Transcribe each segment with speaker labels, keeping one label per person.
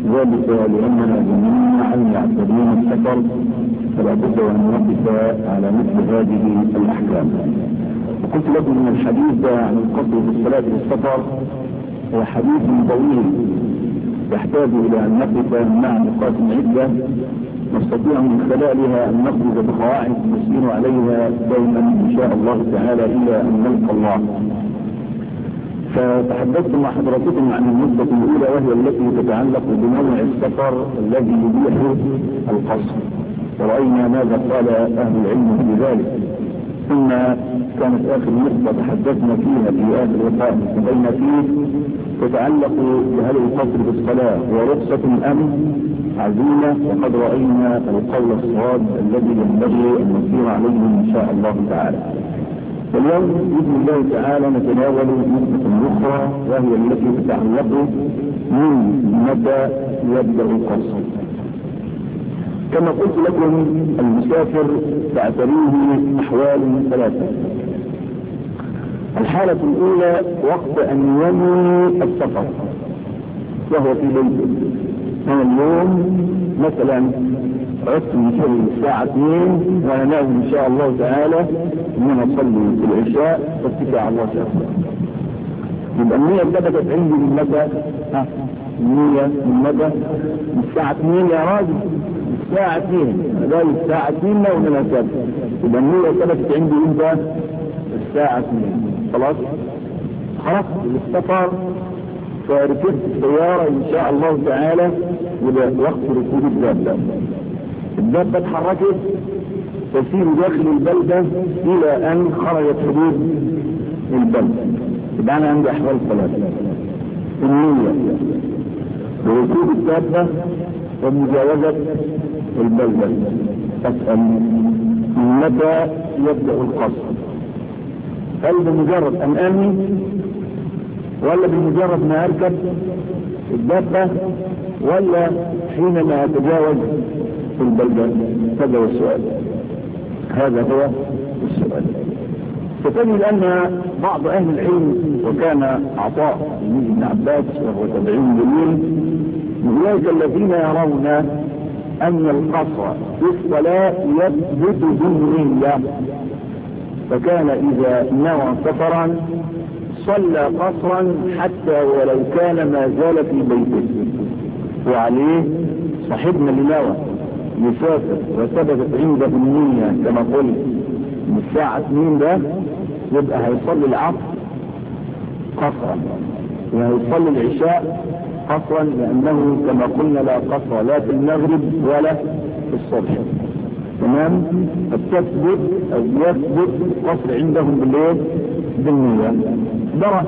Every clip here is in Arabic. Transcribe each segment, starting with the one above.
Speaker 1: ذلك لأننا جميعا يعتبرون السفر فلا بد أن نقف على مثل هذه الأحكام. وقلت لكم أن الحديث عن القصر في الصلاة للسفر هو حديث طويل يحتاج إلى أن نقف مع نقاط عدة نستطيع من خلالها أن نخرج بقواعد نسير عليها دائما إن شاء الله تعالى إلى أن نلقى الله. فتحدثت مع حضراتكم عن النقطة الأولى وهي التي تتعلق بنوع السفر الذي يبيح القصر، ورأينا ماذا قال أهل العلم في ذلك. ثم كانت آخر نقطة تحدثنا فيها في آخر لقاء بين فيه تتعلق بهل القصر بالصلاة ورخصة أم عزيمة، وقد رأينا القول الصواب الذي ينبغي أن نسير عليه إن شاء الله تعالى. واليوم بإذن الله تعالى نتناول نقطة أخرى وهي التي تتعلق من متى يبدأ القصر. كما قلت لكم المسافر تعتريه أحوال ثلاثة. الحالة الأولى وقت أن ينوي السفر وهو في بيته. أنا اليوم مثلا عدت من الساعة 2 وأنا ناوي إن شاء الله تعالى أن أنا أصلي في العشاء واتكى على الله تعالى. يبقى النية ثبتت عندي من متى؟ النية من متى؟ من الساعة 2 يا راجل، الساعة 2 أنا الساعة 2 لو من السبت. يبقى النية ثبتت عندي إمتى؟ الساعة 2. خلاص خرجت للسفر فركبت السيارة إن شاء الله تعالى وده وقت ركوب الدابة. الدابة اتحركت تسير داخل البلدة إلى أن خرجت حدود البلدة. يبقى أنا عندي أحوال ثلاثة: النية وركوب الدابة ومجاوزة البلدة. أسأل متى يبدأ القصر؟ هل بمجرد أن أنوي ولا بمجرد ما أركب الدابة ولا حينما أتجاوز في البلدة؟ هذا هو السؤال. هذا هو السؤال. فتجد أن بعض أهل العلم وكان عطاء بن عباس وهو تابعي جليل من أولئك الذين يرون أن القصر في الصلاة يثبت بالنية، فكان إذا نوى سفرا صلى قصرا حتى ولو كان ما زال في بيته. وعليه صاحبنا اللي نوى يسافر وثبتت عنده النية كما قلت من الساعة 2 ده يبقى هيصلي العصر قصرا وهيصلي العشاء قصرا، لأنه كما قلنا لا قصر لا في المغرب ولا في الصبح. تمام؟ التثبت أو يثبت القصر عندهم بالليل بالنية. درى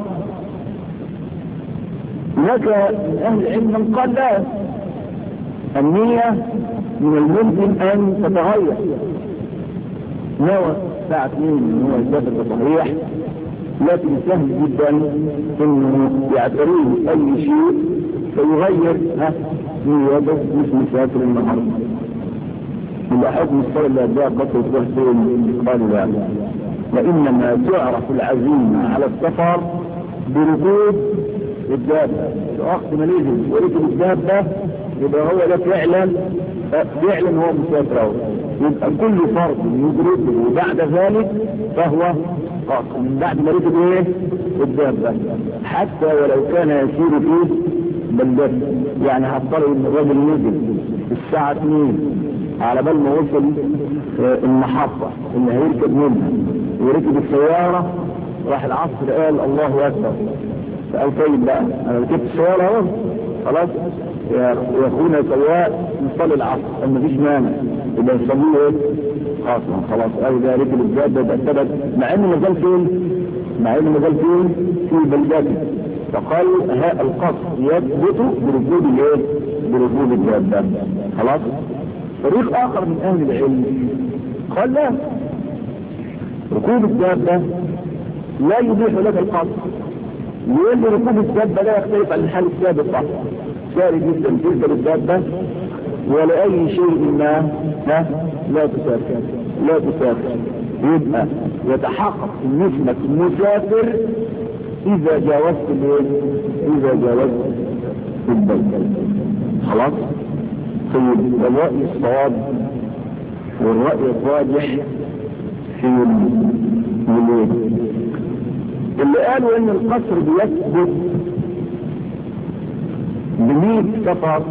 Speaker 1: هناك أهل العلم من قال لا، النية من الممكن أن تتغير. نوى الساعة 2 هو يسافر بصحيح، لكن سهل جدا انه يعتريه اي شيء فيغير نيته مش مسافر النهارده. يبقى حكم الصلاة اللي اداها قصر تروح فين؟ قالوا لا، وانما تعرف العزيمة على السفر بركوب الدابة. وقت ما نزل وركب الدابة يبقى هو ده فعلا هو مسافر. يبقى كل فرد يدركه بعد ذلك فهو قاصر من بعد ما ركب ايه الدابة، حتى ولو كان يسير فيه بلدته. يعني هتطلع ان الراجل نزل الساعة 2 على بال ما وصل المحطة اللي هيركب منها وركب السيارة، راح العصر قال الله اكبر، فقال طيب بقى انا ركبت السيارة اهو خلاص يا اخونا سواء نصلي العصر اما مفيش مانع يبقى نصليه ايه خلاص قال ده ركب الدابة يبقى ثبت، مع انه مازال فين في بلدته. فقال القصر يثبت بركوب الايه بركوب الدابة. خلاص. فريق اخر من اهل العلم قال لا، ركوب الدابة لا يبيح لك القصر، لأن ركوب الدابة لا يختلف عن الحال السابق، ساري جدا تركب الدابة ولأي شيء ما لا تسافر. يبقى يتحقق نسبة المسافر إذا جاوزت البلد. خلاص. طيب الرأي الصواب والرأي الراجح في الولاد اللي قالوا ان القصر بيثبت ب100 سفر،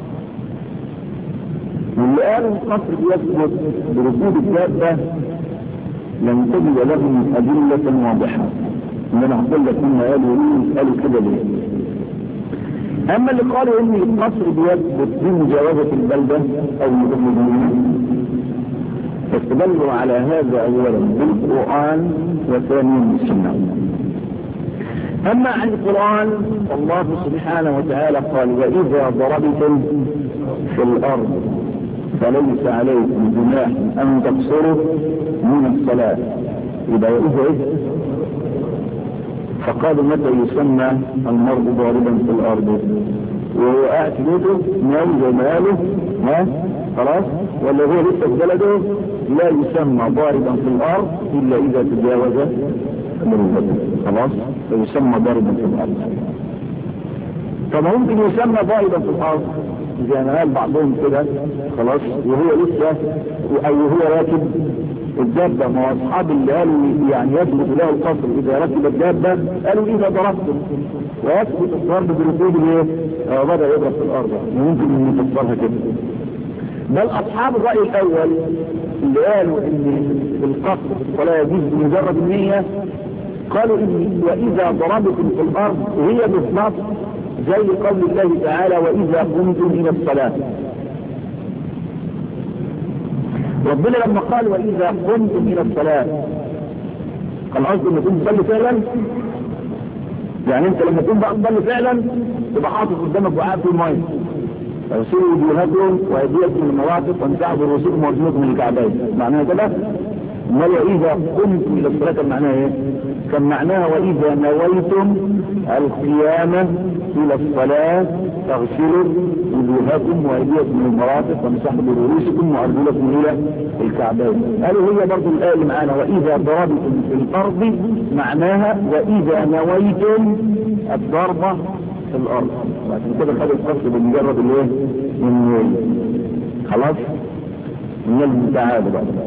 Speaker 1: واللي قالوا القصر بيثبت بركوب الدابة لم تجد لهم أدلة واضحة. ان انا هقول لك هم قالوا كده ليه. اما اللي قالوا ان القصر بيثبت بمجاوزة البلدة او المدينة فاستدلوا على هذا اولا بالقرآن وثانيا بالسنة. اما عن القرآن الله سبحانه وتعالى قال واذا ضربتم في الارض فليس عليكم جناح ان تقصروا من الصلاة. يبقى واذا فقالوا متى يسمى المرء ضاربا في الارض وهو قاعد في بيته ناوي زي ما قالوا خلاص، ولا هو لسه في بلده لا يسمى ضاربا في الارض الا اذا تجاوز مرضته خلاص فيسمى ضاربا في الارض. طب ممكن يسمى ضاربا في الارض زي ما قال بعضهم كده خلاص وهو لسه او هو راكب الدابة. ما هو اصحاب اللي قالوا يعني يثبت له القصر اذا ركب الدابة قالوا اذا ضربته ويثبت الضرب بركوب الايه بدأ يضرب في الارض. ممكن ان تفسرها كده. بل اصحاب الرأي الاول اللي قالوا ان القصر في الصلاة يجوز بمجرد النية قالوا ان واذا ضربتم في الارض هي بالنص زي قول الله تعالى واذا قمتم الى الصلاة. ربنا لما قال واذا قمتم الى الصلاة كان قصده ان تكون تصلي فعلا. يعني انت لما تكون بقى تصلي فعلا تبقى حاطط قدامك وعاء في الميه فيصيروا وجوهكم وايديكم المواقف وانتعوا برؤوسكم وارجلكم من الكعبين. معناها كده. امال واذا قمتم الى الصلاة كان معناها ايه؟ كان معناها واذا نويتم القيام الى الصلاة تغسلوا وجوهكم وايديكم من المرافق وامسحوا برؤوسكم وارجلكم الى الكعبين. قالوا هي برضه الايه اللي معانا واذا ضربتم في الارض معناها واذا نويتم الضربه في الارض. عشان كده خد القصد بمجرد الايه؟ النوي. خلاص. تعالوا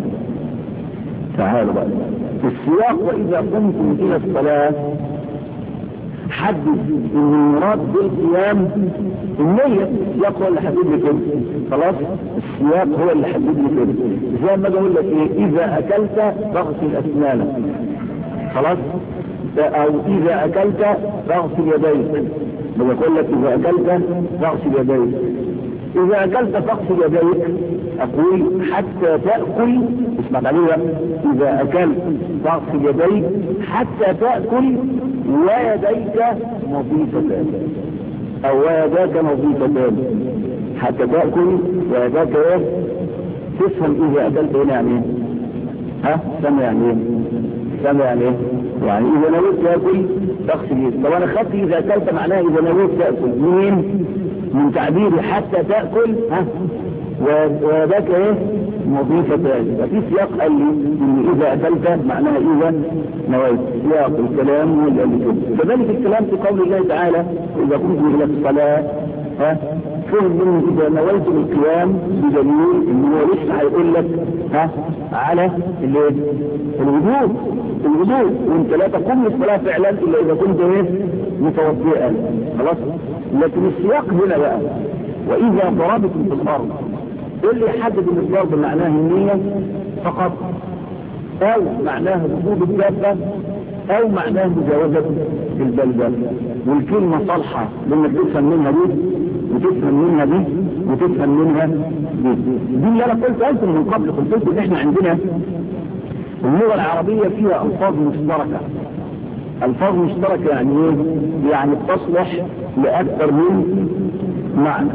Speaker 1: بقى في السياق واذا قمتم الى الصلاه حدد ان المراد بالقيام النية. السياق هو اللي حدد لي كده. خلاص السياق هو اللي حدد لي كده. زي ما بقول لك ايه اذا اكلت فاغسل اسنانك خلاص او اذا اكلت فاغسل يديك. بقول لك اذا اكلت فاغسل يديك. اذا اكلت فاغسل يديك اقول حتى تأكل. اسمع عليها اذا اكلت فاغسل يديك حتى تأكل ويديك نظيفتان او ويداك نظيفتان. حتى تأكل ويداك ايه؟ تفهم اذا اكلت هنا يعني ايه؟ سمع يعني ايه؟ سمع يعني ايه؟ يعني اذا نويت تأكل تغسل يديك. طب انا خدت اذا اكلت معناها اذا نويت تأكل من تعبيري حتى تأكل وذاك ايه مضيفتان. ففي سياق قال لي ان اذا اكلت معناها اذا نويت. سياق الكلام هو اللي قال لي كده. كذلك الكلام في قول الله تعالى اذا قمتم الى الصلاه فهم منه اذا نويتم القيام بدليل ان هو لسه هيقول لك على الوضوء وانت لا تقوم للصلاه فعلا الا اذا كنت متوضئا. خلاص. لكن السياق هنا بقى واذا ضربتم في الارض اللي يحدد ان الضرب معناه النية فقط او معناه ركوب الدابة او معناه مجاوزة البلدة. والكلمة صالحة لانك تفهم منها دي وتفهم منها دي وتفهم منها دي اللي انا قلت من قبل. قلت ان احنا عندنا اللغة العربية فيها الفاظ مشتركة. الفاظ مشتركة يعني ايه؟ يعني تصلح لاكثر من معنى.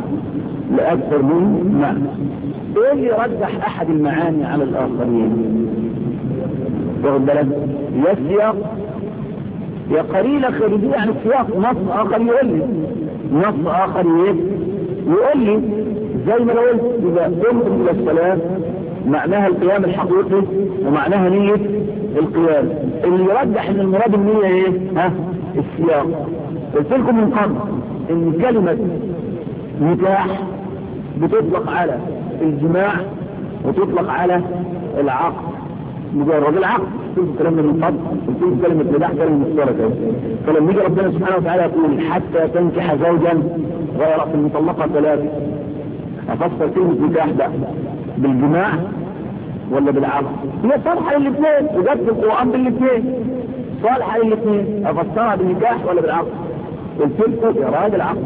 Speaker 1: ايه اللي يرجح احد المعاني على الاخرين؟ واخد بالك؟ يا السياق يا قليلة خارجية عن السياق. نص اخر يقول لي زي ما لو قلت اذا قمتم الى الصلاة معناها القيام الحقيقي ومعناها نية القيام. اللي يرجح ان المراد النية ايه؟ السياق. قلت لكم من قبل ان كلمة نكاح بتطلق على الجماع وتطلق على العقد مجرد العقد. قلت كلامنا من قبل، قلت كلمة نباح كلمة مشتركة. فلما يجي ربنا سبحانه وتعالى يقول حتى تنكح زوجا غير في المطلقة 3، أفسر كلمة نكاح ده بالجماع ولا بالعقد؟ هي صالحة للاثنين، وجدت القرآن بالاثنين صالحة للاثنين، أفسرها بالنكاح ولا بالعقد؟ قلت لكم يا راجل عقد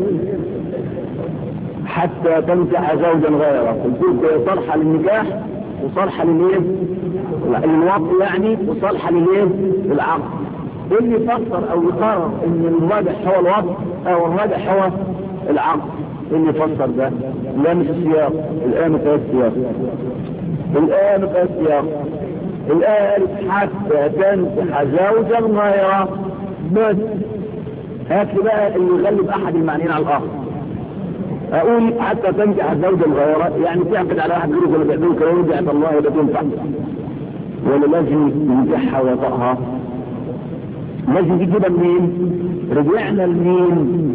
Speaker 1: حتى تنكح زوجا غيره، قلت لكم صالحة للنكاح وصالحة للايه؟ للوطء يعني، وصالحة للايه؟ للعقد. اللي يفسر او يقرر ان الراجح هو الوطء او الراجح هو العقد، اللي يفسر ده لا مش السياق. الآن في السياق، الآن في السياق. الآن حتى تنكح زوجا غيره بس. هات لي بقى اللي يغلب احد المعنيين على الاخر. اقول حتى تنكح زوجا غيره يعني تعقد على واحد غيره ولا تعدوه كلام يرجع الله ولا تنفع، ولا لازم ينكحها ويطأها؟ لازم تجيبها منين؟ رجعنا لمين؟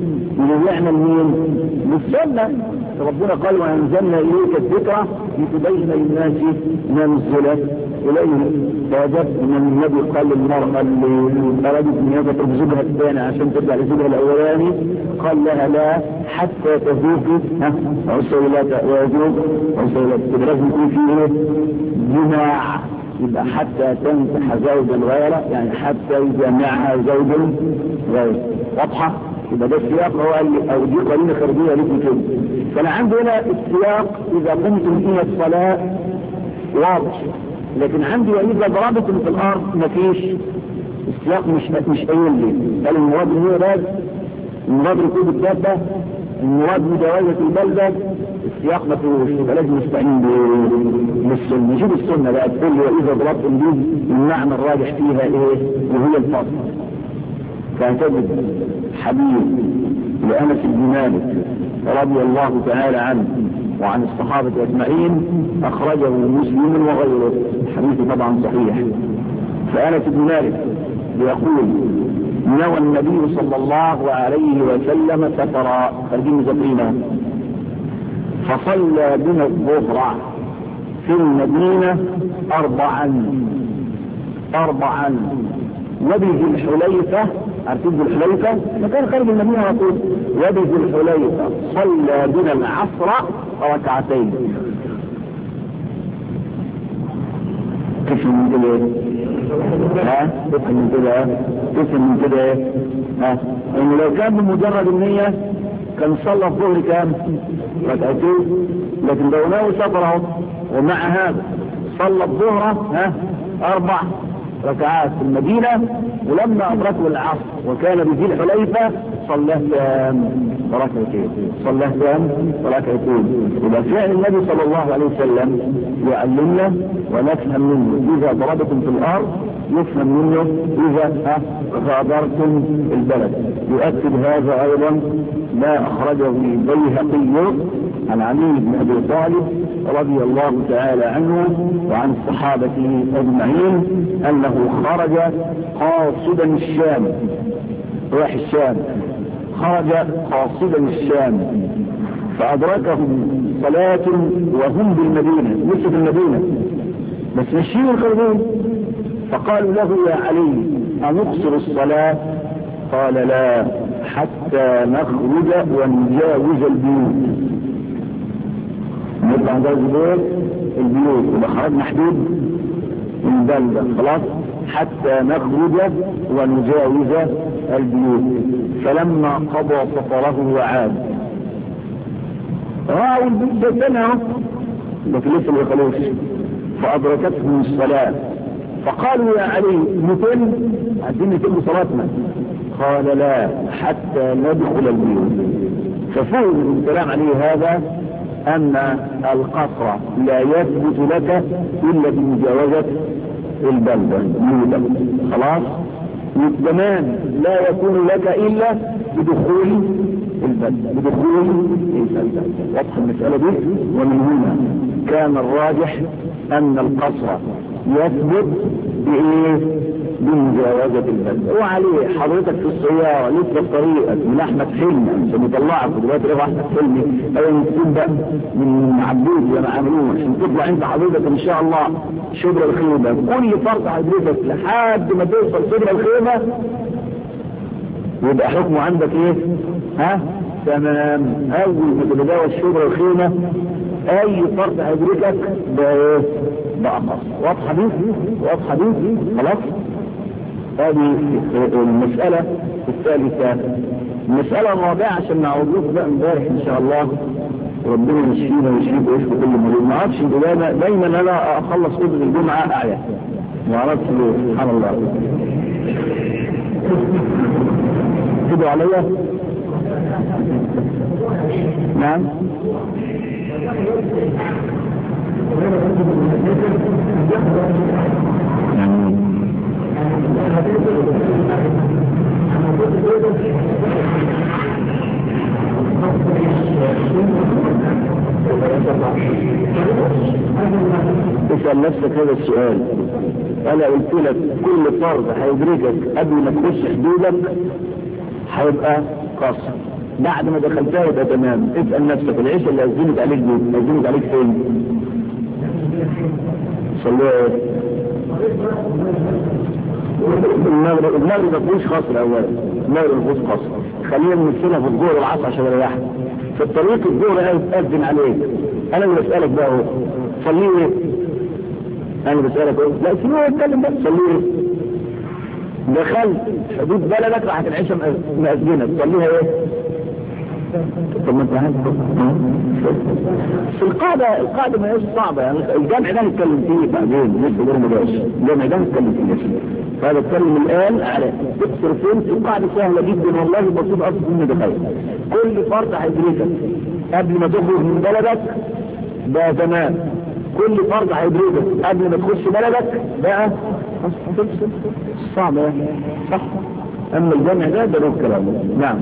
Speaker 1: للسنة. ربنا قال وأنزلنا إليك الذكرى لتبين للناس ما نزل إليه. فوجدت أن النبي قال للمرأة اللي أرادت أن يضرب زوجها الثاني عشان ترجع لزوجها الأولاني، قال لها لا حتى تذوقي عسيلات ويذوق عسيلات. لازم يكون فيه جماع. يبقى حتى تنكح زوجا غيره يعني حتى يجمعها زوج غيره. واضحة؟ يبقى ده السياق هو او دي قرينه خارجيه لكم كده. فانا عندي هنا السياق اذا قمتم الى الصلاه واضح، لكن عندي واذا ضربتم في الارض مفيش. السياق مش قايل لي قال المراد هو بس المراد ركوب الدابه، المراد مجاوزه البلده. السياق ما فيهوش، يبقى لازم نستعين بالسنه. نشوف السنه بقى تقول لي واذا ضربتم دي المعنى الراجح فيها ايه وهي الفصل. فتجد حديث لأنس بن مالك رضي الله تعالى عنه وعن الصحابة أجمعين أخرجه مسلم وغيره، الحديث طبعا صحيح. فأنس بن مالك يقول نوى النبي صلى الله عليه وسلم سفرا خارجين مذكرينها، فصلى بنا الظهر في المدينة 4 وبذي الحليفة. عارفين ذي الحليفة؟ مكان خارج المدينة على طول. وبذي الحليفة صلى بنا العصر 2 كيف من كده؟ إنه لو كان بمجرد النية كان صلى الظهر كام؟ 2. لكن لو ناوي سفره ومع هذا صلى الظهر 4 ركعات في المدينة، ولما أدركوا العصر وكان بذي الحليفة صلاه ركعتين. إذا فعل النبي صلى الله عليه وسلم يعلمنا ونفهم منه إذا ضربتم في الأرض، يفهم منه إذا غادرتم البلد. يؤكد هذا أيضا ما أخرجه البيهقي عن علي بن أبي طالب رضي الله تعالى عنه وعن صحابته أجمعين أنه خرج قاصدا الشام، راح الشام، خرج قاصدا الشام فأدركهم صلاة وهم بالمدينة، لسه في المدينة بس ماشيين الخارجين. فقالوا له يا علي أنقصر الصلاة؟ قال لا حتى نخرج ونجاوز البيوت. نطلع نجاوز البيوت يبقى خرجنا حدود البلدة خلاص، حتى نخرج ونجاوز البيوت. فلما قضى سفره وعاد رأوا البيت سنة لكن لسه ما يخلوش، فأدركتهم الصلاة فقالوا يا علي نتم، عايزين نتم صلاتنا. قال لا حتى ندخل البيوت. ففهم من كلام عليه هذا أن القصر لا يثبت لك إلا بمجاوزة البلدة خلاص، والزمان لا يكون لك إلا بدخول البلدة. واضح المسألة دي. ومن هنا كان الراجح أن القصر يثبت بإيه؟ بمجاوزة البلد. وعليه حضرتك في السيارة لسه طريقك من أحمد حلمي عشان يطلعك ودلوقتي روح أحمد حلمي أول ما تكون بقى من عبود زي ما عملوه عشان تطلع أنت حضرتك إن شاء الله شبر الخيمة كل فرد حضرتك لحد ما توصل شبر الخيمة يبقى حكمه عندك إيه؟ تمام. أول ما تتجاوز شبر الخيمة أي فرد هيدركك ده بقى خاص. واضحة دي؟ واضحة دي؟ خلاص؟ هذه المسألة الثالثة. المسألة الرابعة عشان نعود لكم بقى امبارح إن شاء الله ربنا يشفينا ويشفيك ويشفي كل مريض. ما أعرفش دايما أنا أخلص خطبة الجمعة أعيا. ما أعرفش ليه سبحان الله. تدعوا عليا؟ نعم. اسأل نفسك هذا السؤال. انا قلت لك كل فرض هيدركك قبل ما تخش حدودك هيبقى قصر، بعد ما دخلتها يبقى تمام. اسأل نفسك العيشة اللي أزمت عليك دي أزمت عليك فين؟ صلوا المغرب ما فيهوش خصر أولا. المغرب ما فيهوش خصر. خلينا نمثلها في الظهر والعصر عشان اريحك. في الطريق الظهر أذن عليك. أنا اللي بسألك بقى اهو صلي ايه؟ أنا اللي بسألك اهو لا سيبوه يتكلم بقى. صلي ايه؟ دخلت حدود بلدك راحت العيشة مأذنة تصليها ايه؟ طب ما انت عارف القاعدة ما هيش صعبة. يعني الجامع ده نتكلم فيه بعدين لسه غير مباشر. الجامع ده نتكلم فيه فهذا اتكلم الآن على تكسر فين. القاعدة سهلة جدا والله بسيط أصلا من دخل. كل فرد هيدركك قبل ما تخرج من بلدك ده تمام. كل فرد هيدركك قبل ما تخش بلدك بقى صعبة صح. أما الجامع ده له كلام. نعم.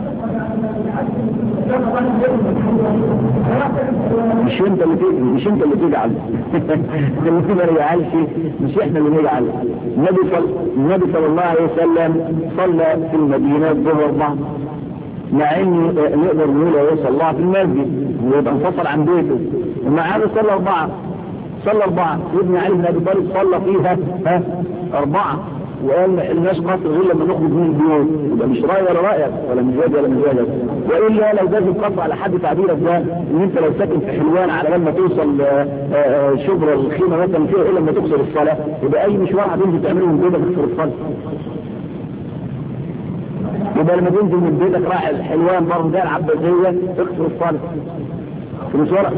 Speaker 1: مش انت اللي تجعل اللي ما يجعلش. مش احنا اللي نجعل. النبي صلى الله عليه وسلم صلى في المدينة الظهر 4 مع ان نقدر نقول هو صلى في المسجد ويبقى انفصل عن بيته ومع هذا صلى 4 ابن علي بن ابي طالب صلى فيها 4 وقال ما حلناش قصر غير لما نخرج من البيوت. يبقى مش راي ولا رايك ولا مزاج ولا مزاجك. والا لو جاز القصر على حد تعبيرك ده ان انت لو ساكن في حلوان على لما توصل شبر الخيمه مثلا فيها الا لما تكسر الصلاه يبقى اي مشوار هتنزل تعمله من بيتك تكسر الصلاه. يبقى لما تنزل من بيتك رايح الحلوان برضه ده العباسيه تكسر الصلاه في مشوار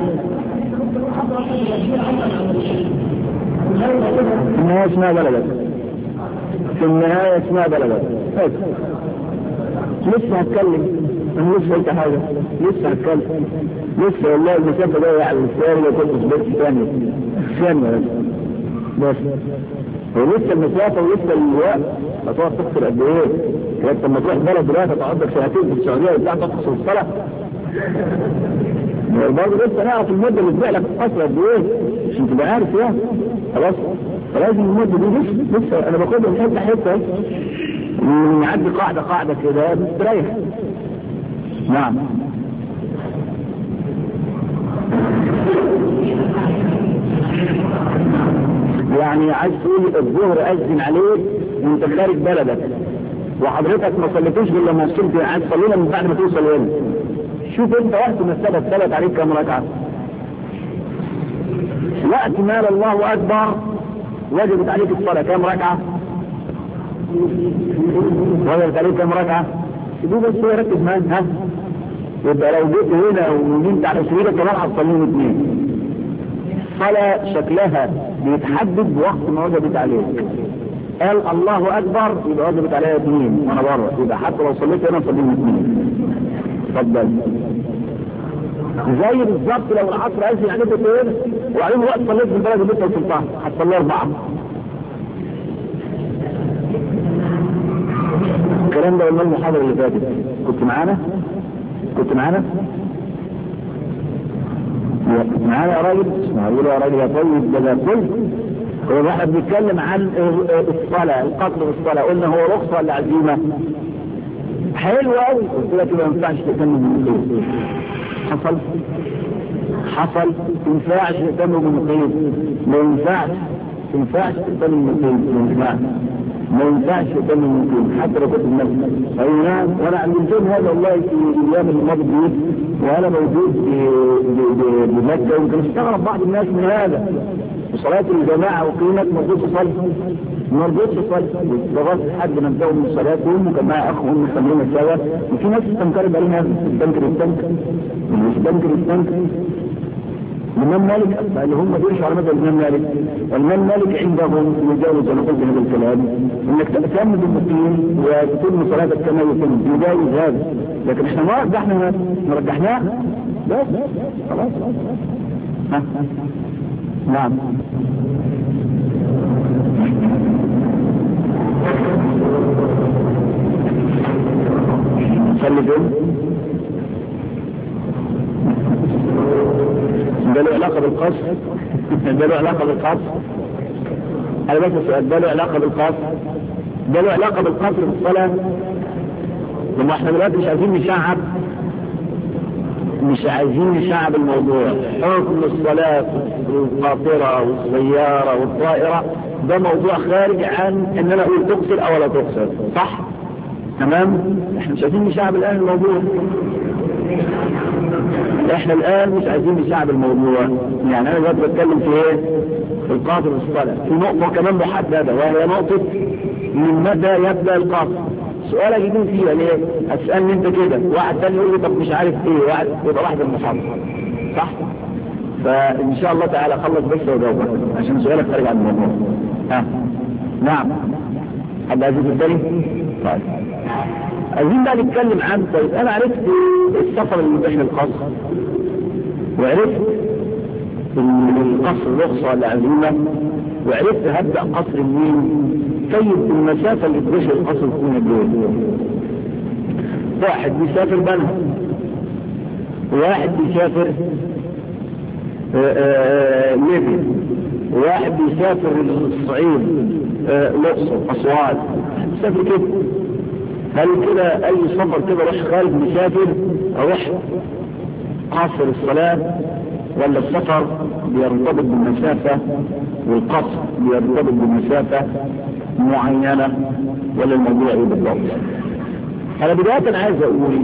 Speaker 1: في النهايه اسمها بلدك. في النهاية اسمها بلدك. لسه هتكلم. انا لسه قلت حاجة. لسه هتكلم. لسه والله المسافة جاية على السيارة وكنت في بيت ثانية بس. ولسه المسافة ولسه الوقت هتقعد تكسر قد ايه؟ انت لما تروح بلد دلوقتي تقعد لك سنتين في السعودية وبتاع تكسر الصلاة. برضه لسه نعرف المدة اللي تبيع لك القصر قد ايه؟ عشان تبقى عارف يعني. خلاص؟ فلازم المدة دي لسه انا باخدها من حتة نعدي قاعدة كده بتريح. نعم. يعني عايز تقول الظهر أذن عليك وانت خارج بلدك وحضرتك ما صليتوش غير لما وصلت. عايز تصلينا من بعد ما توصل هنا. شوف انت وقت ما ثبت عليك كم ركعة. وقت ما الله أكبر وجبت عليك الصلاة كم ركعة؟ وجبت عليك كم ركعة؟ شوفوا بس هو ركز معاك. يبقى لو جيت هنا ونمت على سريرك كمان هتصليهم 2. الصلاة شكلها بيتحدد بوقت ما وجبت عليك. قال الله أكبر يبقى وجبت عليها 2 وانا بره. يبقى حتى لو صليت هنا صليهم 2. اتفضل. زي بالظبط لو العصر أذن عليك هنا وبعدين وقت صليت في البلد اللي انت وصلتها هتصلي 4. الكلام ده قلنا المحاضرة اللي فاتت. كنت معانا يا راجل. معقول يا راجل يا طيب ده كل هو احنا بنتكلم عن الصلاة، القصر في الصلاة، قلنا هو رخصة ولا عزيمة؟ حلو قوي. قلت لك ما ينفعش تهتم بالمقيم. حصل ما ينفعش تهتم بالمقيم، ما ينفعش تهتم بالمقيم، ما ينفعش تهتم بالمقيم حتى لو كنت بنفسك. اي نعم. وانا علمتهم هذا والله في الايام الماضيه دي، وانا موجود بمكه، ويمكن استغرب بعض الناس من هذا. وصلاة الجماعة وقيمة مربوط صلاة لغاية حد ما انتهوا من صلاتهم وكما أخوهم يصلون سوا. وفي ناس تنكرب علينا تنكر الإمام مالك اللي هم دولش على مدى الإمام مالك. الإمام مالك عندهم يجاوز، أنا قلت هذا الكلام، إنك تأتم بالمقيم وتتم صلاتك كما يتم، يجاوز هذا. لكن احنا ما رجحناه بس خلاص. نعم. صلي فين؟ ده له علاقة بالقصر؟ ده له علاقة بالقصر؟ أنا بس السؤال، ده له علاقة بالقصر؟ ده له علاقة بالقصر في الصلاة؟ لما احنا دلوقتي مش عايزين نشعب الموضوع. حكم الصلاة القاطرة والسيارة والطائرة ده موضوع خارج عن ان انا اقول تقصر او لا تقصر، صح؟ تمام؟ احنا مش عايزين نشعب الان الموضوع. احنا الان مش عايزين نشعب الموضوع. يعني انا دلوقتي بتكلم في ايه؟ في القاطر والصلاة. في نقطة كمان محددة، وهي نقطة من متى يبدأ القاطر. سؤال اجيبين فيها ليه؟ اسألني انت كده، واحد تاني يقول لي طب مش عارف ايه، واحد يبقى واحد المحاضرة، صح؟ فان شاء الله تعالى خلص بس وجاوبك عشان سؤالك خارج عن الموضوع. نعم. حد عايز الثاني؟ طيب. عايزين بقى نتكلم عن، طيب انا عرفت السفر اللي بين القصر، وعرفت القصر رخصة ولا عزيمة، وعرفت هبدأ قصر منين. طيب المسافة اللي تمشي القصر تكون قد ايه؟ واحد بيسافر بنها، وواحد بيسافر ليبيا، وواحد بيسافر الصعيد الأقصر أسوان، بيسافر كده. هل كده أي سفر كده روح خارج مسافر أروح قصر الصلاة، ولا السفر بيرتبط بالمسافة والقصر بيرتبط بمسافة معينة، ولا الموضوع ايه بالضبط؟ انا بداية عايز اقول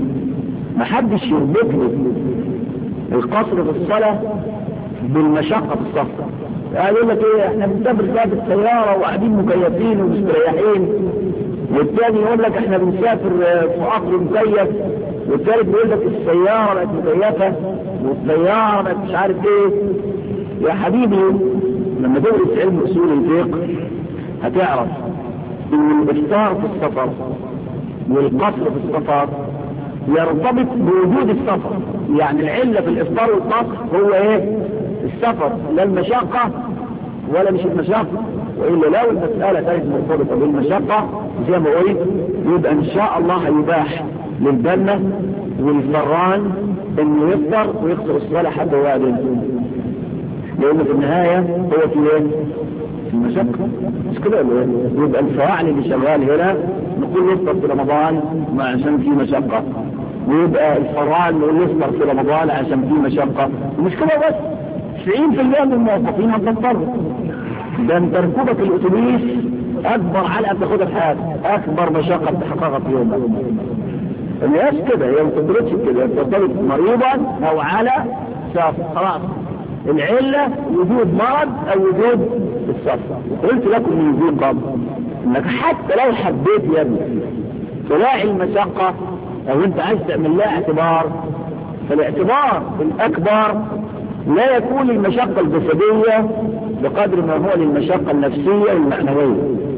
Speaker 1: محدش يربط لي القصر في الصلاة بالمشقة في السفر. يعني يقول لك ايه، احنا بنسافر بقى بالسيارة وقاعدين مكيفين ومستريحين، والثاني يقول لك احنا بنسافر في قطر مكيف، والثالث بيقول لك السيارة بقت مكيفة والسيارة بقت مش عارف ايه. يا حبيبي لما تدرس علم اصول الفقه هتعرف ان الافطار في السفر والقصر في السفر يرتبط بوجود السفر. يعني العلة في الافطار والقصر هو ايه؟ السفر، لا المشقة ولا مش المشقة. وإلا لو المسألة كانت مرتبطة بالمشقة زي ما قلت يبقى إن شاء الله هيباح للبنة والفران إنه يفطر ويقصر الصلاة حتى هو قاعد ينزل، لأنه في النهاية هو في إيه؟ في المشقة. مش كده يبقى الفواعل اللي شغال هنا نقول يفطر في رمضان ما عشان في مشقة، ويبقى الفران نقول يفطر في رمضان عشان في مشقة. مش كده بس، 90% من الموظفين هتضطر. ده انت ركوبك الاتوبيس اكبر علقه بتاخدها في حياتك، اكبر مشقه بتحققها في يومك. الناس كده هي ما بتدركش كده، بتطلب مريضا او على سافر خلاص. العله وجود مرض او وجود السفر. قلت لكم من وجود قبل انك حتى لو حبيت يا ابني تلاقي المشقه او انت عايز تعمل لها اعتبار، فالاعتبار الاكبر لا يكون المشقة الجسدية بقدر ما هو للمشقة النفسية والمعنوية.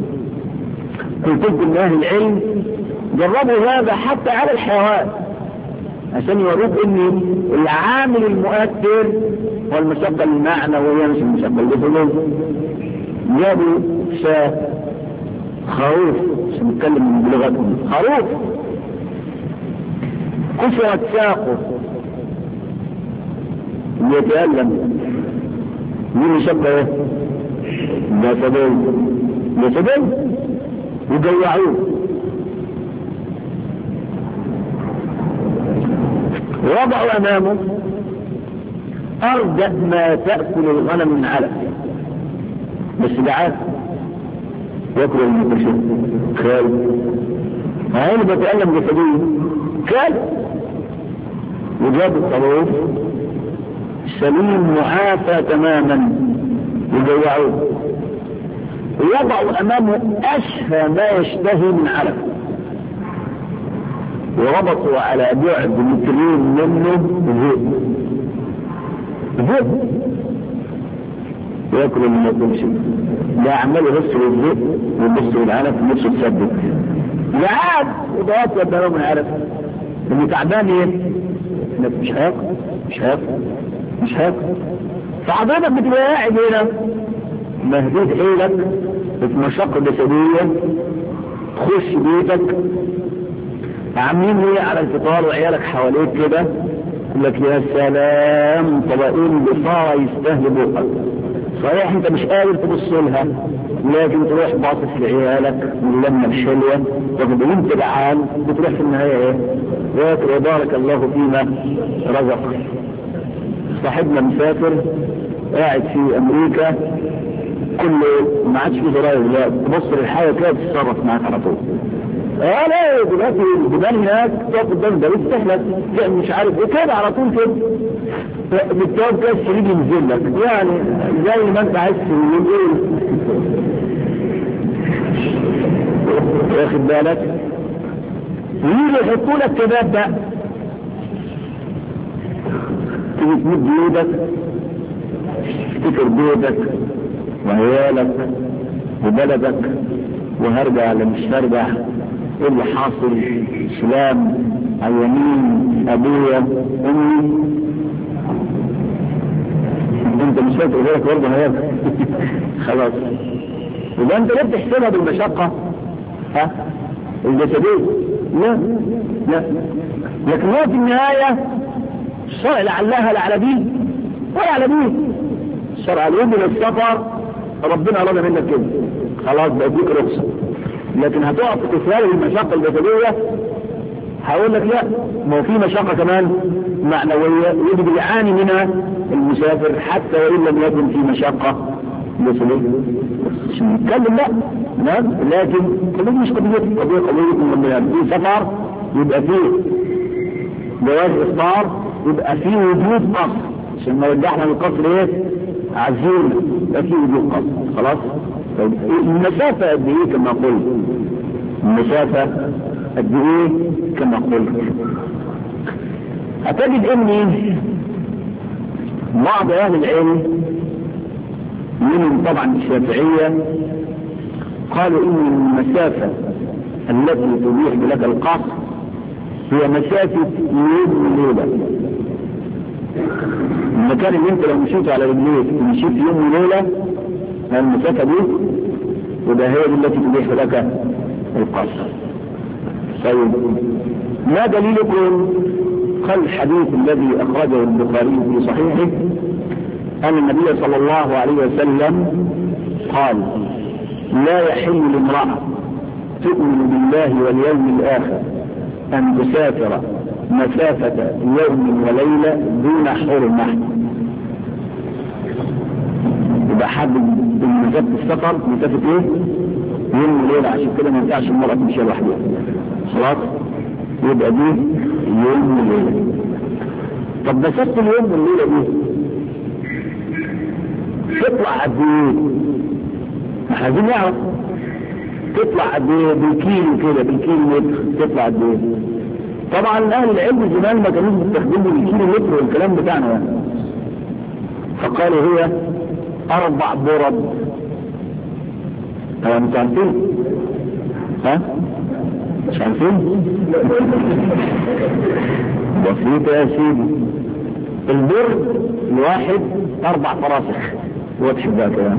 Speaker 1: قلت لكم أهل العلم جربوا هذا حتى على الحيوان عشان يوروك ان العامل المؤثر هو المشقة المعنوية مش المشقة الجسدية. جابوا شاة خروف عشان نتكلم بلغتهم، خروف كسرت ساقه يتألم، مين يشبه ايه؟ جسدين وجوعوه. وضعوا امامه ارجأ ما تأكل الغنم من علف، بس جعان يأكل المكشف خال هاي بتألم جسديا كال. وجاب الطروف سليم معافى تماما وجوعوه. ويضعوا امامه اشهى ما يشتهي من علف، وربطوا على بعد مترين منه ذئب ياكل من ياكل شيء. ده عمال يبص للذئب ويبص للعلف ونفسه تثبت جعان وده ياكل من العلف. اللي تعبان ايه؟ مش هياكل. فحضرتك بتبقى قاعد هنا مهدود حيلك في مشقة جسدية، تخش بيتك عاملين ايه على الفطار وعيالك حواليك كده، يقول لك يا سلام طبقين بصارة يستاهلوا بقك. صحيح انت مش قادر تبص لها، لكن تروح باصص لعيالك واللمة الحلوة، وقد انت جعان بتروح في النهاية ايه؟ وبارك الله فيما رزق. صاحبنا مسافر قاعد في امريكا، كله ما عادش في زراير، لا تبص للحياة كده تتصرف معاك على طول. لا دلوقتي الجبال هناك تقف قدام ده تحلك مش عارف ايه كده على طول كده بالتوب كده الشريك ينزل لك، يعني زي ما انت عايز تقول واخد بالك. ويجي يحطوا لك كباب بقى، تيجي تمد ايدك تفتكر بيتك وعيالك وبلدك، وهرجع ولا مش هرجع، ايه اللي حاصل، سلام على يمين ابويا امي، انت مش فاكر غيرك برضه هياك خلاص. يبقى انت ليه بتحسبها بالمشقة الجسدية؟ لا لكن هو في النهاية الشرع لعلها لعلى دين ولا على دين. الشرع اليوم للسفر ربنا أراد منك كده خلاص بقى ديك رخصة، لكن هتقف في تسهيل المشقة الجسدية هقول لك لا، ما هو في مشقة كمان معنوية يجب يعاني منها المسافر حتى وإن لم يكن في مشقة جسدية. مش نتكلم لا لكن قضية مش قضية لما في سفر يبقى فيه جواز إفطار، يبقى فيه وجود قصر عشان ما يرجعنا للقصر ايه عزيمة، يبقى فيه وجود قصر خلاص. المسافة قد ايه كما قلت، المسافة قد ايه كما قلت. هتجد اني بعض اهل العلم منهم طبعا الشافعية قالوا ان المسافة التي تبيح لك القصر هي مسافة يوم وليلة. المكان اللي انت لو مشيت على رجليك ومشيت يوم وليلة المسافة دي وده هي التي تبيح لك القصر. طيب ما دليلكم؟ قال الحديث الذي اخرجه البخاري في صحيحه ان النبي صلى الله عليه وسلم قال لا يحل لامرأة تؤمن بالله واليوم الاخر ان تسافر مسافة يوم وليلة دون حرمة. يبقى حد مسافة السفر مسافة ايه؟ يوم وليلة، عشان كده ما ينفعش المرأة تمشي لوحدها خلاص، يبقى دي يوم وليلة. طب مسافة اليوم والليلة دي تطلع قد ايه؟ احنا عايزين نعرف تطلع قد ايه بالكيلو كده، بالكيلو متر تطلع قد ايه؟ طبعا اهل العلم زمان ما كانوش بيستخدموا الكيلو متر والكلام بتاعنا يعني. فقالوا هي 4 برد. طبعا انتوا عارفين مش عارفين بسيطة يا سيدي. البرد الواحد 4 فراسخ واضح بقى كده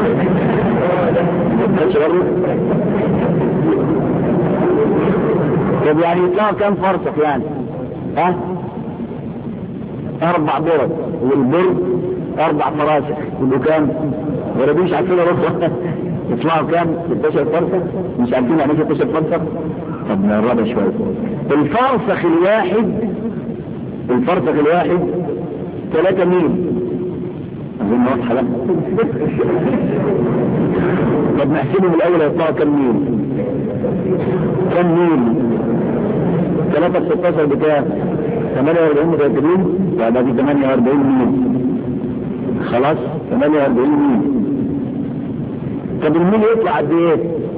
Speaker 1: طب يعني يطلع كم فرسخ يعني 4 برد، والبرد 4 فراسخ يبقوا كام؟ ولا مش عارفين ربع يطلعوا كام؟ 16 فرسخ. مش عارفين يعني 16 فرسخ. طب نقربها شويه. الفرسخ الواحد 3 ميل. اظن واضحه بقى. طب نحسبهم الاول يطلعوا كم ميل؟ 3 في 16 بكام؟ 48 متأكدين؟ بعد دي 48 ميل. خلاص 48 ميل. طب الميل يطلع قد ايه؟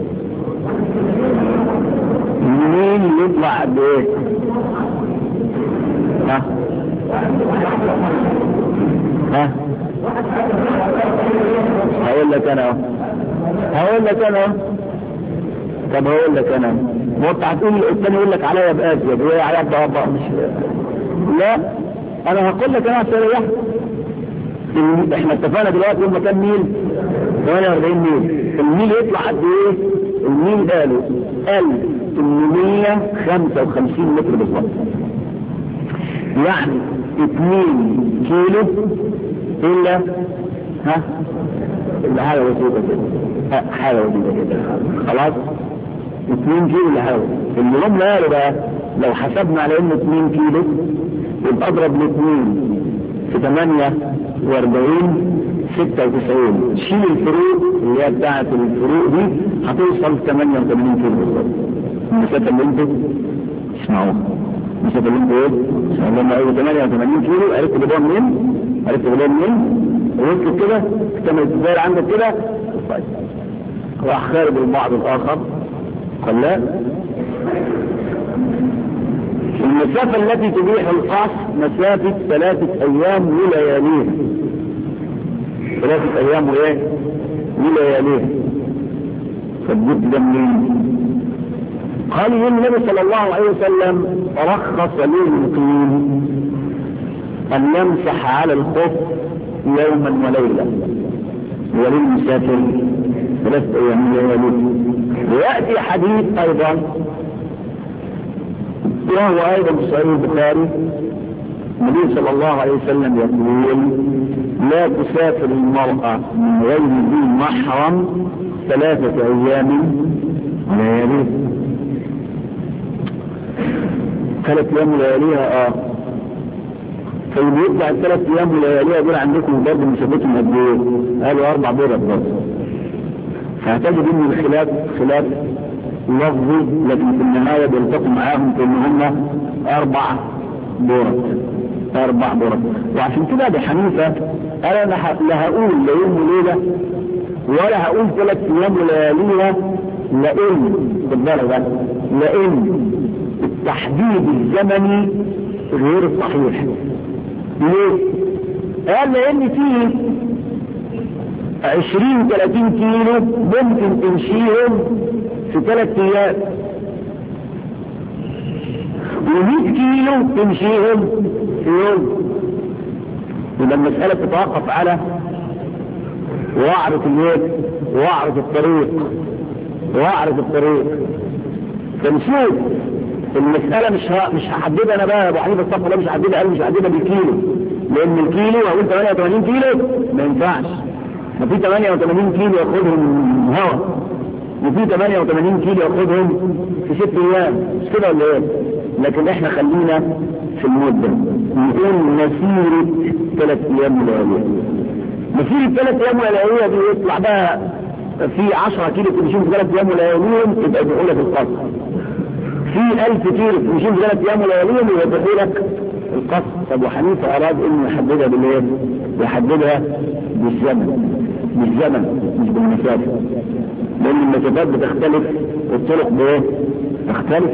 Speaker 1: الميل يطلع قد ايه؟ ها؟ هقول لك انا طب هقول لك انا وانت هتقول الثاني يقول لك عليا بأزيد وهي عليا بأبقى مش لا انا هقول لك انا سريح. احنا اتفقنا دلوقتي هم كام ميل؟ 48 ميل. الميل يطلع قد ايه؟ الميل قالوا 1855 متر بالظبط، يعني 2 كيلو الا اللي حاجه بسيطه كده، حاجه بسيطه كده خلاص. 2 كيلو اللي حاجه اللي هم قالوا بقى لو حسبنا على انه 2 كيلو يبقى اضرب ل 2 في 48 96. شيل الفروق اللي هي بتاعت الفروق دي هتوصل 88 كيلو بالظبط. المسافه اللي انتوا اسمعوها، المسافه اللي انتوا ايه؟ لما قالوا 88 كيلو عرفت جابوها منين؟ وصلت كده اكتملت الدائره عندك كده. طيب راح خارج البعض الاخر قال لا، المسافة التي تبيح القصر مسافة 3 أيام ولياليه. 3 أيام ولياليه. فالجد ده منين؟ قال النبي صلى الله عليه وسلم رخص للمقيم أن يمسح على الخف يوما وليلة، وللمسافر 3 أيام ولياليه. ويأتي حديث أيضا وهو أيضا في صحيح البخاري النبي صلى الله عليه وسلم يقول لا تسافر المرأة من غير ذي محرم 3 أيام ولياليه. 3 أيام ولياليها فاللي يطلع 3 أيام ولياليها دول عندكم برضه مسافتهم قد ايه؟ قالوا 4 بيضات برضه. فاعتقد ان الخلاف خلاف لفظي، لكن في النهاية بيلتقوا معاهم في ان هم 4 بيضات. وعشان كده ابي حنيفة انا لا هقول لا يوم وليلة ولا هقول 3 أيام ولياليها، لان التحديد الزمني غير صحيح. ليه؟ قال لان فيه 20-30 كيلو ممكن تمشيهم في 3 أيام، و100 كيلو تمشيهم في يوم. يبقى المسألة تتوقف على وعرة الطريق. فنشوف المسألة مش هحددها انا بقى ابو حنيفه الصف ولا مش هحددها، قال مش هحددها بالكيلو، لان الكيلو هقول 88 كيلو ما ينفعش. ما في 88 كيلو ياخدهم هواء، وفي 88 كيلو ياخدهم في 6 ايام، مش كده ولا ايه؟ لكن احنا خلينا في المدة نقول مسيرة 3 أيام ولياليها. مسيرة 3 أيام ولياليها دي يطلع بقى في 10 كيلو تمشين في 3 أيام ولياليهم تبقى بقولة في القصر، في 1000 كيلو تمشين في 3 أيام ولياليهم يبقى بقولك القصر. طب وحنيفة أراد إنه يحددها بالايه؟ يحددها بالزمن مش بالمسافة، لأن المسافات بتختلف والطرق تختلف.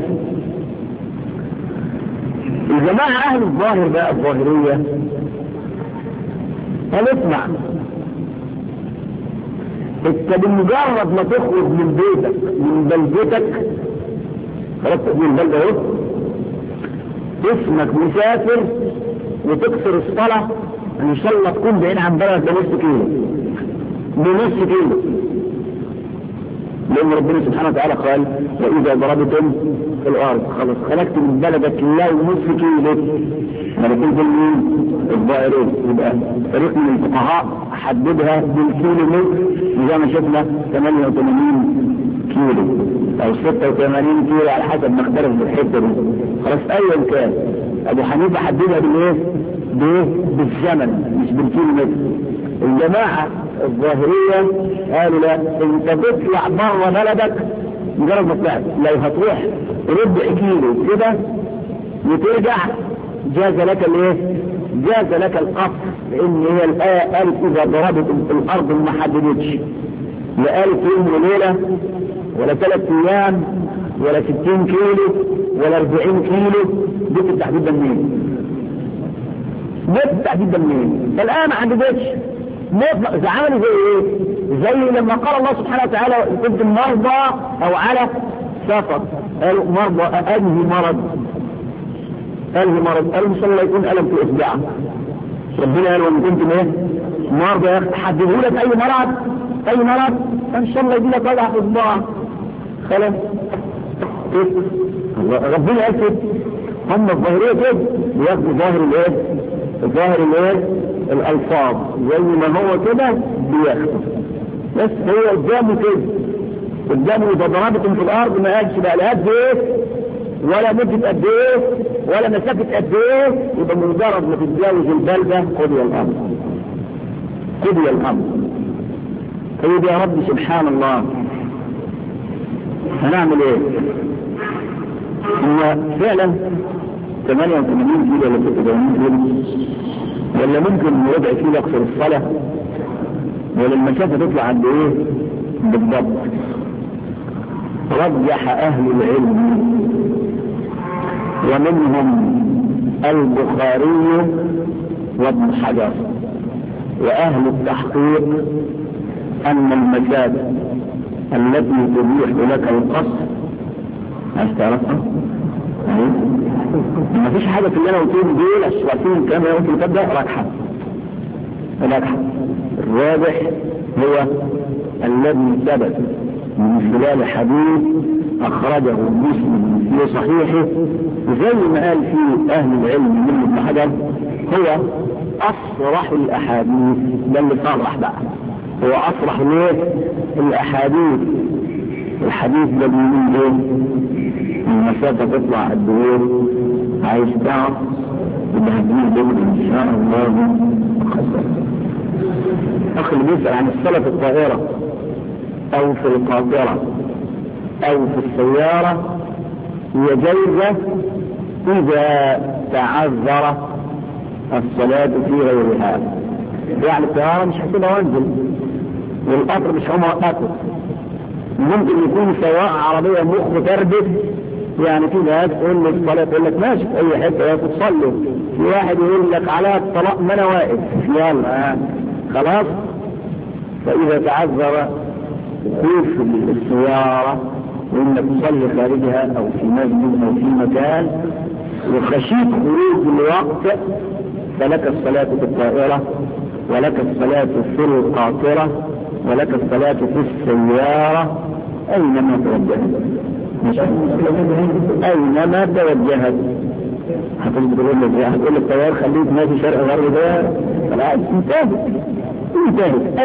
Speaker 1: الجماعة أهل الظاهر بقى الظاهرية قال اسمع، انت بمجرد ما تخرج من بيتك من بلدتك خلاص تقول البلدة اهو اسمك مسافر وتكسر الصلاة ان شاء الله تكون بعيد عن بلد بنص كيلو، لأن ربنا سبحانه وتعالى قال وإذا ضربتم في الأرض خلاص خلقت من بلدك لو نصف كيلو ما تنزل الظاهرية. يبقى فريق من الفقهاء حددها بالكيلو متر زي ما شفنا 88 كيلو او 86 كيلو على حسب ما اختلف بالحته دي. خلاص ايا كان ابو حنيفه حددها بالايه؟ بالزمن مش بالكيلو متر. الجماعه الظاهريه قالوا لا، انت تطلع بره بلدك مجرد ما طلعت، لو هتروح ربع كيلو كده وترجع جاز لك الايه؟ جاز لك القصر، لان هي الايه قالت اذا ضربت الارض ما حددتش، لا قالت يوم وليله ولا 3 ايام ولا 60 كيلو ولا 40 كيلو. جبت التحديد ده منين؟ جبت التحديد ده منين؟ فالآن ما حددتش. عملوا زي ايه؟ زي لما قال الله سبحانه وتعالى كنتم مرضى او على سفر، قالوا مرضى انهي مرض؟ قالوا ان شاء الله يكون الم في اصبعه. ربنا قال وان كنتم ايه؟ مرضى، حددوا لك اي مرض، اي مرض ان شاء الله يجي لك وجع في اصبعه. خلاص ربنا قال كده. هم الظاهريه كده بياخدوا ظاهر الايه؟ الالفاظ زي ما هو كده بياخدوا، بس هو قدامه كده، قدامه اذا ضربتم في الارض ما قالش بقى لا قد ايه ولا مدة قد ايه ولا مسافة قد ايه، يبقى مجرد ما تتجاوز البلدة قضي الامر. طيب يا رب سبحان الله هنعمل ايه؟ هو فعلا 88 كيلو ولا 86 كيلو، ولا ممكن ربع كيلو اكثر الصلاة، ولا المسافة تطلع عند ايه بالضبط؟ رجح اهل العلم ومنهم البخاري وابن حجر واهل التحقيق ان المسافة التي تبيح لك القصر عايز تعرفها؟ ما فيش حاجة في اللي انا قلتهم دول الشواتين كام يمكن تبدأ ركحة. الراجح هو الذي ثبت من خلال حديث اخرجه مسلم في صحيحه، زي ما قال فيه اهل العلم من ابن حجر هو اصرح الاحاديث. ده اللي صرح بقى، هو اصرح ليه الاحاديث. الحديث ده بيقول ايه؟ المسافة تطلع قد ايه؟ عايز تعرف يبقى هتجيب دول ان شاء الله. اخي اللي بيسأل عن الصلاة في الطائرة او في القاطرة او في السيارة هي جايزة اذا تعذر الصلاة في غيرها. يعني الطيارة مش هسيبها وانزل، والقطر مش هم وقته. ممكن يكون سواء عربية مخ تربت، يعني في ناس تقول لك الصلاة تقول لك ماشي في اي حتة يا تصلي، في واحد يقول لك على الطلاق ما انا واقف يلا خلاص. فاذا تعذر وقوف السيارة وانك تصلي خارجها او في مسجد او في مكان وخشيت خروج الوقت، فلك الصلاة في الطائرة ولك الصلاة في القاطرة ولك الصلاة في السيارة اينما توجهت. اينما توجهت هتقول لك طيار خليك ماشي شرق غرب ده خلاص انتهت.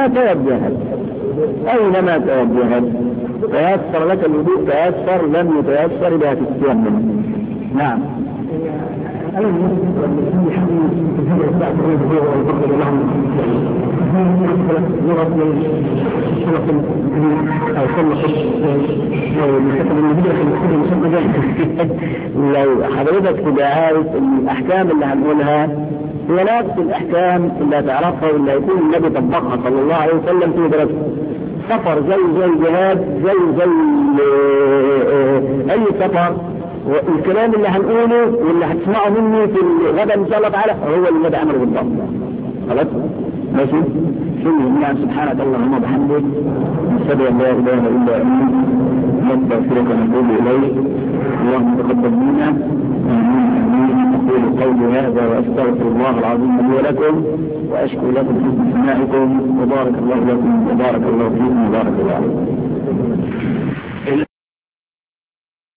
Speaker 1: اينما توجهت تيسر لك الوضوء تيسر، لم يتيسر بها تستيمم. نعم. لو حضرتك تبقى عارف الاحكام اللي هنقولها هي نفس الاحكام اللي هتعرفها واللي هيكون النبي طبقها صلى الله عليه وسلم في دراسته. سفر زي جهاد زي اي سفر، والكلام اللي هنقوله واللي هتسمعه مني في الغدا ان شاء الله تعالى هو اللي النبي عمله بالضبط. خلاص ماشي. جميعا سبحانك اللهم وبحمدك نشهد ان لا اله الا انت نستغفرك ونتوب اليك. اللهم تقبل منا. امين. اقول قولي هذا واستغفر الله العظيم لي ولكم واشكر لكم حسن سماعكم وبارك الله لكم وبارك الله فيكم وبارك الله عليكم.